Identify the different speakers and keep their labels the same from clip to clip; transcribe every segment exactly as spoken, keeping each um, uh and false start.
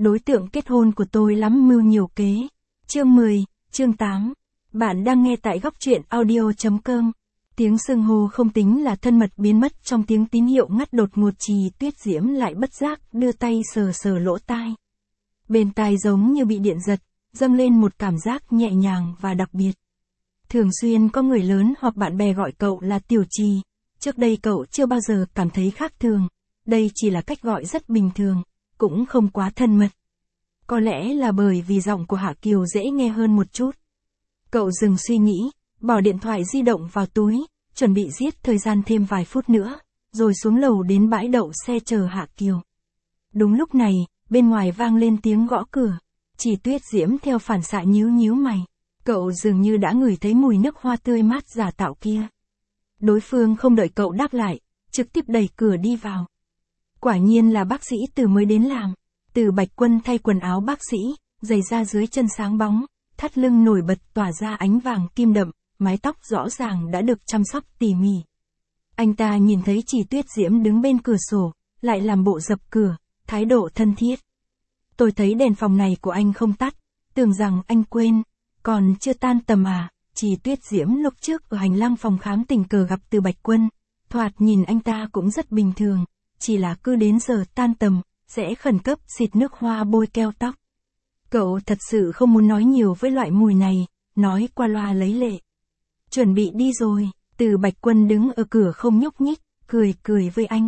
Speaker 1: đối tượng kết hôn của tôi lắm mưu nhiều kế. Chương mười, chương tám. Bạn đang nghe tại góc truyện audio.com. Tiếng xưng hô không tính là thân mật biến mất trong tiếng tín hiệu ngắt đột ngột. Trì Tuyết Diễm lại bất giác đưa tay sờ sờ lỗ tai. Bên tai giống như bị điện giật, dâng lên một cảm giác nhẹ nhàng và đặc biệt. Thường xuyên có người lớn hoặc bạn bè gọi cậu là Tiểu Trì. Trước đây cậu chưa bao giờ cảm thấy khác thường. Đây chỉ là cách gọi rất bình thường, cũng không quá thân mật. Có lẽ là bởi vì giọng của Hạ Kiều dễ nghe hơn một chút. Cậu dừng suy nghĩ, bỏ điện thoại di động vào túi, chuẩn bị giết thời gian thêm vài phút nữa, rồi xuống lầu đến bãi đậu xe chờ Hạ Kiều. Đúng lúc này, bên ngoài vang lên tiếng gõ cửa. Chỉ Tuyết Diễm theo phản xạ nhíu nhíu mày. Cậu dường như đã ngửi thấy mùi nước hoa tươi mát giả tạo kia. Đối phương không đợi cậu đáp lại, trực tiếp đẩy cửa đi vào. Quả nhiên là bác sĩ Từ mới đến làm. Từ Bạch Quân thay quần áo bác sĩ, giày da dưới chân sáng bóng, thắt lưng nổi bật tỏa ra ánh vàng kim đậm, mái tóc rõ ràng đã được chăm sóc tỉ mỉ. Anh ta nhìn thấy Chỉ Tuyết Diễm đứng bên cửa sổ, lại làm bộ dập cửa, thái độ thân thiết. Tôi thấy đèn phòng này của anh không tắt, tưởng rằng anh quên, còn chưa tan tầm à. Chỉ Tuyết Diễm lúc trước ở hành lang phòng khám tình cờ gặp Từ Bạch Quân, thoạt nhìn anh ta cũng rất bình thường, chỉ là cứ đến giờ tan tầm, sẽ khẩn cấp xịt nước hoa bôi keo tóc. Cậu thật sự không muốn nói nhiều với loại mùi này, nói qua loa lấy lệ. Chuẩn bị đi rồi. Từ Bạch Quân đứng ở cửa không nhúc nhích, cười cười với anh.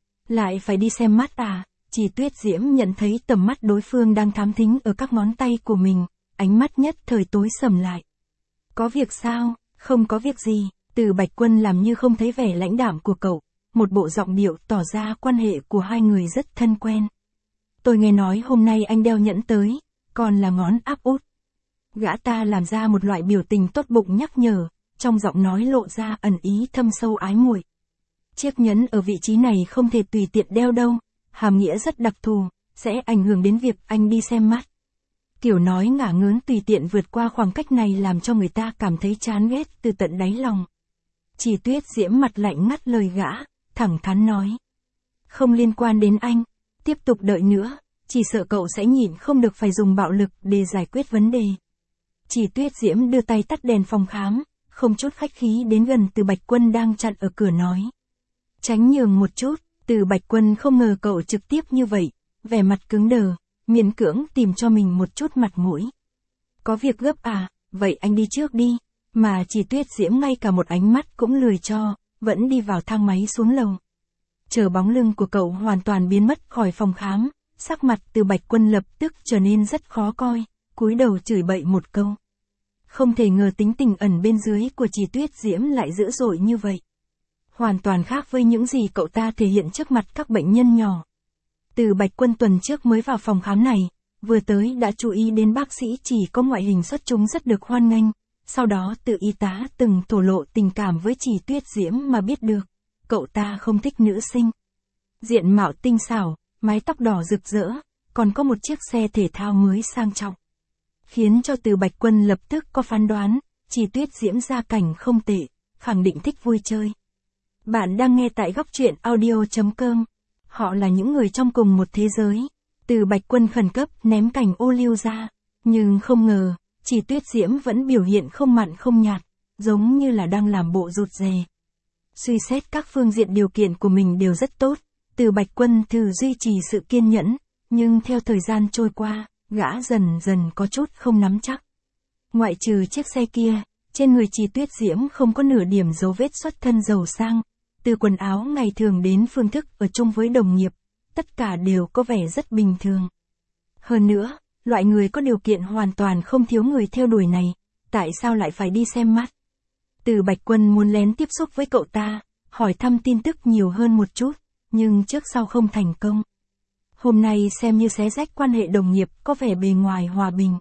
Speaker 1: Lại phải đi xem mắt à? Chỉ Tuyết Diễm nhận thấy tầm mắt đối phương đang thám thính ở các ngón tay của mình, ánh mắt nhất thời tối sầm lại. Có việc sao? Không có việc gì. Từ Bạch Quân làm như không thấy vẻ lãnh đạm của cậu, một bộ giọng điệu tỏ ra quan hệ của hai người rất thân quen. Tôi nghe nói hôm nay anh đeo nhẫn tới, còn là ngón áp út. Gã ta làm ra một loại biểu tình tốt bụng nhắc nhở, trong giọng nói lộ ra ẩn ý thâm sâu ái muội. Chiếc nhẫn ở vị trí này không thể tùy tiện đeo đâu, hàm nghĩa rất đặc thù, sẽ ảnh hưởng đến việc anh đi xem mắt. Kiểu nói ngả ngớn tùy tiện vượt qua khoảng cách này làm cho người ta cảm thấy chán ghét từ tận đáy lòng. Chỉ Tuyết Diễm mặt lạnh ngắt lời gã, thẳng thắn nói. Không liên quan đến anh, tiếp tục đợi nữa, chỉ sợ cậu sẽ nhịn không được phải dùng bạo lực để giải quyết vấn đề. Chỉ Tuyết Diễm đưa tay tắt đèn phòng khám, không chút khách khí đến gần Từ Bạch Quân đang chặn ở cửa nói. Tránh nhường một chút. Từ Bạch Quân không ngờ cậu trực tiếp như vậy, vẻ mặt cứng đờ, miễn cưỡng tìm cho mình một chút mặt mũi. Có việc gấp à, vậy anh đi trước đi. Mà Chỉ Tuyết Diễm ngay cả một ánh mắt cũng lười cho, vẫn đi vào thang máy xuống lầu. Chờ bóng lưng của cậu hoàn toàn biến mất khỏi phòng khám, sắc mặt Từ Bạch Quân lập tức trở nên rất khó coi, cúi đầu chửi bậy một câu. Không thể ngờ tính tình ẩn bên dưới của Chỉ Tuyết Diễm lại dữ dội như vậy. Hoàn toàn khác với những gì cậu ta thể hiện trước mặt các bệnh nhân nhỏ. Từ Bạch Quân tuần trước mới vào phòng khám này, vừa tới đã chú ý đến bác sĩ Chỉ có ngoại hình xuất chúng rất được hoan nghênh, sau đó từ y tá từng thổ lộ tình cảm với Chỉ Tuyết Diễm mà biết được, cậu ta không thích nữ sinh. Diện mạo tinh xảo, mái tóc đỏ rực rỡ, còn có một chiếc xe thể thao mới sang trọng. Khiến cho Từ Bạch Quân lập tức có phán đoán, Chỉ Tuyết Diễm gia cảnh không tệ, khẳng định thích vui chơi. Bạn đang nghe tại góc truyện audio.com. Họ là những người trong cùng một thế giới. Từ Bạch Quân khẩn cấp ném cành ô liu ra. Nhưng không ngờ, Chỉ Tuyết Diễm vẫn biểu hiện không mặn không nhạt, giống như là đang làm bộ rụt rè. Suy xét các phương diện điều kiện của mình đều rất tốt. Từ Bạch Quân thử duy trì sự kiên nhẫn, nhưng theo thời gian trôi qua, gã dần dần có chút không nắm chắc. Ngoại trừ chiếc xe kia, trên người Chỉ Tuyết Diễm không có nửa điểm dấu vết xuất thân giàu sang. Từ quần áo ngày thường đến phương thức ở chung với đồng nghiệp, tất cả đều có vẻ rất bình thường. Hơn nữa, loại người có điều kiện hoàn toàn không thiếu người theo đuổi này, tại sao lại phải đi xem mắt? Từ Bạch Quân muốn lén tiếp xúc với cậu ta, hỏi thăm tin tức nhiều hơn một chút, nhưng trước sau không thành công. Hôm nay xem như xé rách quan hệ đồng nghiệp có vẻ bề ngoài hòa bình.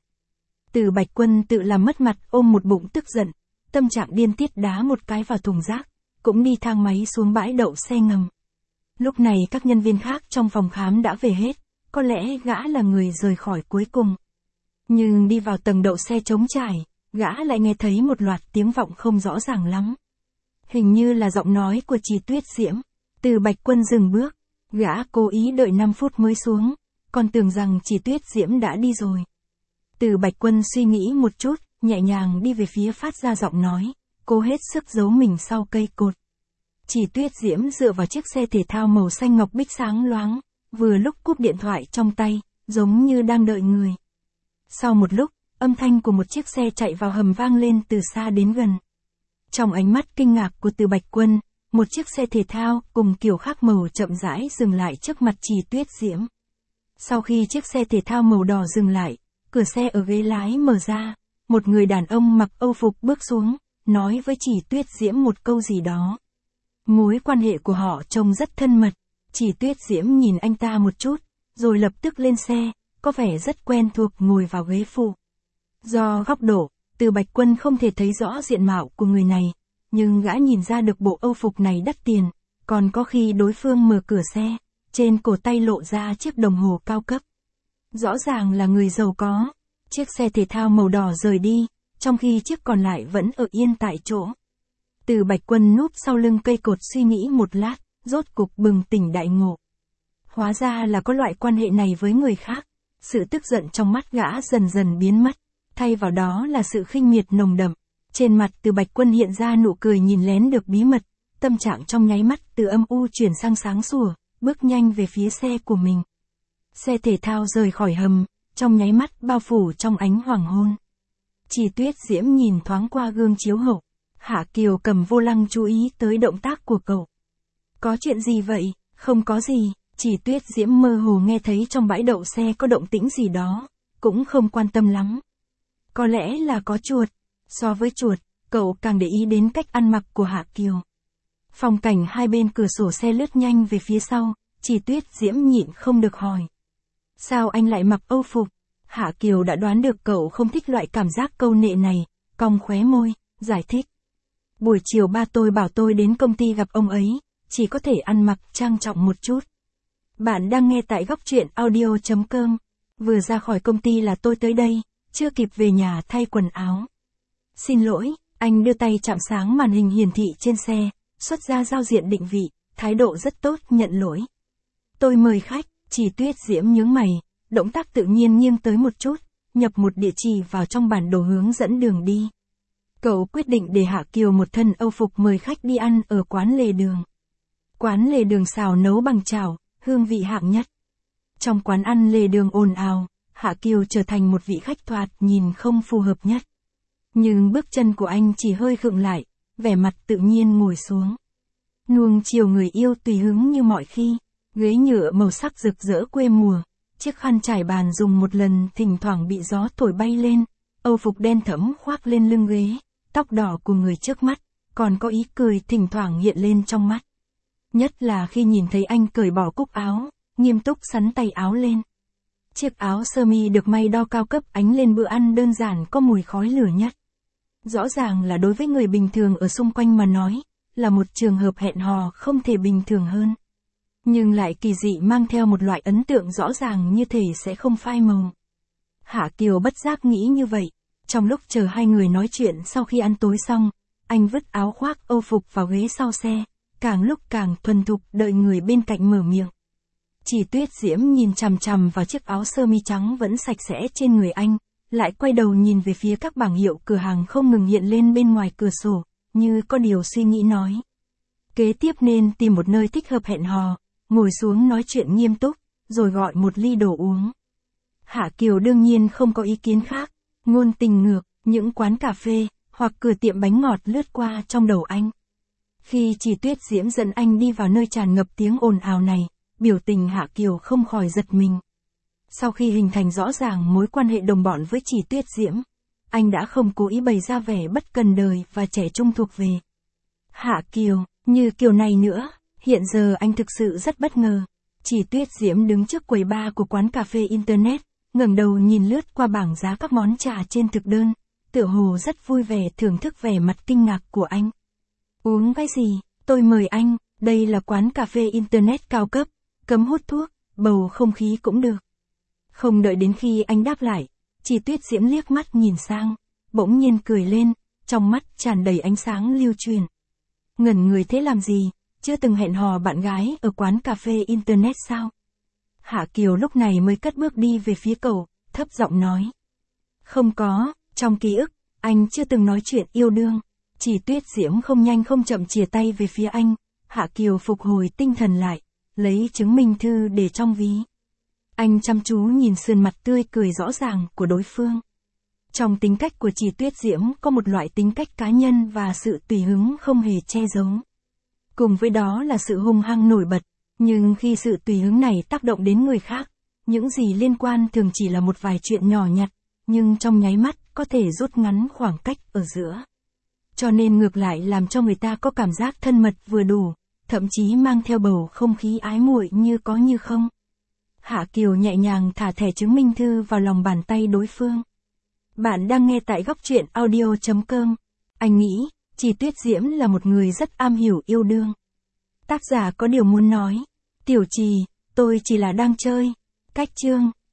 Speaker 1: Từ Bạch Quân tự làm mất mặt ôm một bụng tức giận, tâm trạng điên tiết đá một cái vào thùng rác, cũng đi thang máy xuống bãi đậu xe ngầm. Lúc này các nhân viên khác trong phòng khám đã về hết, có lẽ gã là người rời khỏi cuối cùng. Nhưng đi vào tầng đậu xe trống trải, gã lại nghe thấy một loạt tiếng vọng không rõ ràng lắm. Hình như là giọng nói của Chỉ Tuyết Diễm. Từ Bạch Quân dừng bước, gã cố ý đợi năm phút mới xuống, còn tưởng rằng chỉ Tuyết Diễm đã đi rồi. Từ Bạch Quân suy nghĩ một chút, nhẹ nhàng đi về phía phát ra giọng nói, cô hết sức giấu mình sau cây cột. Chỉ Tuyết Diễm dựa vào chiếc xe thể thao màu xanh ngọc bích sáng loáng, vừa lúc cúp điện thoại trong tay, giống như đang đợi người. Sau một lúc, âm thanh của một chiếc xe chạy vào hầm vang lên từ xa đến gần. Trong ánh mắt kinh ngạc của Từ Bạch Quân, một chiếc xe thể thao cùng kiểu khác màu chậm rãi dừng lại trước mặt Chỉ Tuyết Diễm. Sau khi chiếc xe thể thao màu đỏ dừng lại, cửa xe ở ghế lái mở ra, một người đàn ông mặc âu phục bước xuống, nói với Chỉ Tuyết Diễm một câu gì đó. Mối quan hệ của họ trông rất thân mật, Chỉ Tuyết Diễm nhìn anh ta một chút, rồi lập tức lên xe, có vẻ rất quen thuộc ngồi vào ghế phụ. Do góc độ, Từ Bạch Quân không thể thấy rõ diện mạo của người này, nhưng gã nhìn ra được bộ âu phục này đắt tiền, còn có khi đối phương mở cửa xe, trên cổ tay lộ ra chiếc đồng hồ cao cấp. Rõ ràng là người giàu có. Chiếc xe thể thao màu đỏ rời đi, trong khi chiếc còn lại vẫn ở yên tại chỗ. Từ Bạch Quân núp sau lưng cây cột suy nghĩ một lát, rốt cục bừng tỉnh đại ngộ. Hóa ra là có loại quan hệ này với người khác. Sự tức giận trong mắt gã dần dần biến mất, thay vào đó là sự khinh miệt nồng đậm. Trên mặt Từ Bạch Quân hiện ra nụ cười nhìn lén được bí mật, tâm trạng trong nháy mắt từ âm u chuyển sang sáng sủa, bước nhanh về phía xe của mình. Xe thể thao rời khỏi hầm, trong nháy mắt bao phủ trong ánh hoàng hôn. Chỉ Tuyết Diễm nhìn thoáng qua gương chiếu hậu, Hạ Kiều cầm vô lăng chú ý tới động tác của cậu. Có chuyện gì vậy? Không có gì, Chỉ Tuyết Diễm mơ hồ nghe thấy trong bãi đậu xe có động tĩnh gì đó, cũng không quan tâm lắm. Có lẽ là có chuột. So với chuột, cậu càng để ý đến cách ăn mặc của Hạ Kiều. Phong cảnh hai bên cửa sổ xe lướt nhanh về phía sau, Chỉ Tuyết Diễm nhịn không được hỏi. Sao anh lại mặc âu phục? Hạ Kiều đã đoán được cậu không thích loại cảm giác câu nệ này, cong khóe môi, giải thích. Buổi chiều ba tôi bảo tôi đến công ty gặp ông ấy, chỉ có thể ăn mặc trang trọng một chút. Bạn đang nghe tại góc truyện audio chấm com. Vừa ra khỏi công ty là tôi tới đây, chưa kịp về nhà thay quần áo. Xin lỗi, anh đưa tay chạm sáng màn hình hiển thị trên xe, xuất ra giao diện định vị, thái độ rất tốt, nhận lỗi. Tôi mời khách. Chỉ Tuyết Diễm nhướng mày, động tác tự nhiên nghiêng tới một chút, nhập một địa chỉ vào trong bản đồ hướng dẫn đường đi. Cậu quyết định để Hạ Kiều một thân âu phục mời khách đi ăn ở quán lề đường. Quán lề đường xào nấu bằng chảo, hương vị hạng nhất. Trong quán ăn lề đường ồn ào, Hạ Kiều trở thành một vị khách thoạt nhìn không phù hợp nhất. Nhưng bước chân của anh chỉ hơi khựng lại, vẻ mặt tự nhiên ngồi xuống. Nuông chiều người yêu tùy hứng như mọi khi. Ghế nhựa màu sắc rực rỡ quê mùa, chiếc khăn trải bàn dùng một lần thỉnh thoảng bị gió thổi bay lên, âu phục đen thẫm khoác lên lưng ghế, tóc đỏ của người trước mắt, còn có ý cười thỉnh thoảng hiện lên trong mắt. Nhất là khi nhìn thấy anh cởi bỏ cúc áo, nghiêm túc xắn tay áo lên. Chiếc áo sơ mi được may đo cao cấp ánh lên bữa ăn đơn giản có mùi khói lửa nhất. Rõ ràng là đối với người bình thường ở xung quanh mà nói, là một trường hợp hẹn hò không thể bình thường hơn. Nhưng lại kỳ dị mang theo một loại ấn tượng rõ ràng như thể sẽ không phai màu. Hạ Kiều bất giác nghĩ như vậy. Trong lúc chờ hai người nói chuyện sau khi ăn tối xong, anh vứt áo khoác âu phục vào ghế sau xe, càng lúc càng thuần thục đợi người bên cạnh mở miệng. Chỉ Tuyết Diễm nhìn chằm chằm vào chiếc áo sơ mi trắng vẫn sạch sẽ trên người anh, lại quay đầu nhìn về phía các bảng hiệu cửa hàng không ngừng hiện lên bên ngoài cửa sổ, như có điều suy nghĩ nói. Kế tiếp nên tìm một nơi thích hợp hẹn hò, ngồi xuống nói chuyện nghiêm túc, rồi gọi một ly đồ uống. Hạ Kiều đương nhiên không có ý kiến khác, ngôn tình ngược, những quán cà phê, hoặc cửa tiệm bánh ngọt lướt qua trong đầu anh. Khi Chỉ Tuyết Diễm dẫn anh đi vào nơi tràn ngập tiếng ồn ào này, biểu tình Hạ Kiều không khỏi giật mình. Sau khi hình thành rõ ràng mối quan hệ đồng bọn với Chỉ Tuyết Diễm, anh đã không cố ý bày ra vẻ bất cần đời và trẻ trung thuộc về. Hạ Kiều, như kiểu này nữa, hiện giờ anh thực sự rất bất ngờ. Chỉ Tuyết Diễm đứng trước quầy bar của quán cà phê Internet, ngẩng đầu nhìn lướt qua bảng giá các món trà trên thực đơn, tựa hồ rất vui vẻ thưởng thức vẻ mặt kinh ngạc của anh. Uống cái gì? Tôi mời anh, đây là quán cà phê Internet cao cấp, cấm hút thuốc, bầu không khí cũng được. Không đợi đến khi anh đáp lại, Chỉ Tuyết Diễm liếc mắt nhìn sang, bỗng nhiên cười lên, trong mắt tràn đầy ánh sáng lưu truyền. Ngẩn người thế làm gì, chưa từng hẹn hò bạn gái ở quán cà phê Internet sao? Hạ Kiều lúc này mới cất bước đi về phía cậu, thấp giọng nói. Không có, trong ký ức, anh chưa từng nói chuyện yêu đương. Chỉ Tuyết Diễm không nhanh không chậm chìa tay về phía anh. Hạ Kiều phục hồi tinh thần lại, lấy chứng minh thư để trong ví. Anh chăm chú nhìn sườn mặt tươi cười rõ ràng của đối phương. Trong tính cách của Chỉ Tuyết Diễm có một loại tính cách cá nhân và sự tùy hứng không hề che giấu. Cùng với đó là sự hung hăng nổi bật, nhưng khi sự tùy hứng này tác động đến người khác, những gì liên quan thường chỉ là một vài chuyện nhỏ nhặt, nhưng trong nháy mắt có thể rút ngắn khoảng cách ở giữa. Cho nên ngược lại làm cho người ta có cảm giác thân mật vừa đủ, thậm chí mang theo bầu không khí ái muội như có như không. Hạ Kiều nhẹ nhàng thả thẻ chứng minh thư vào lòng bàn tay đối phương. Bạn đang nghe tại góc truyện audio chấm com. Anh nghĩ, Chỉ Tuyết Diễm là một người rất am hiểu yêu đương. Tác giả có điều muốn nói. Tiểu Trì, tôi chỉ là đang chơi. Cách chương.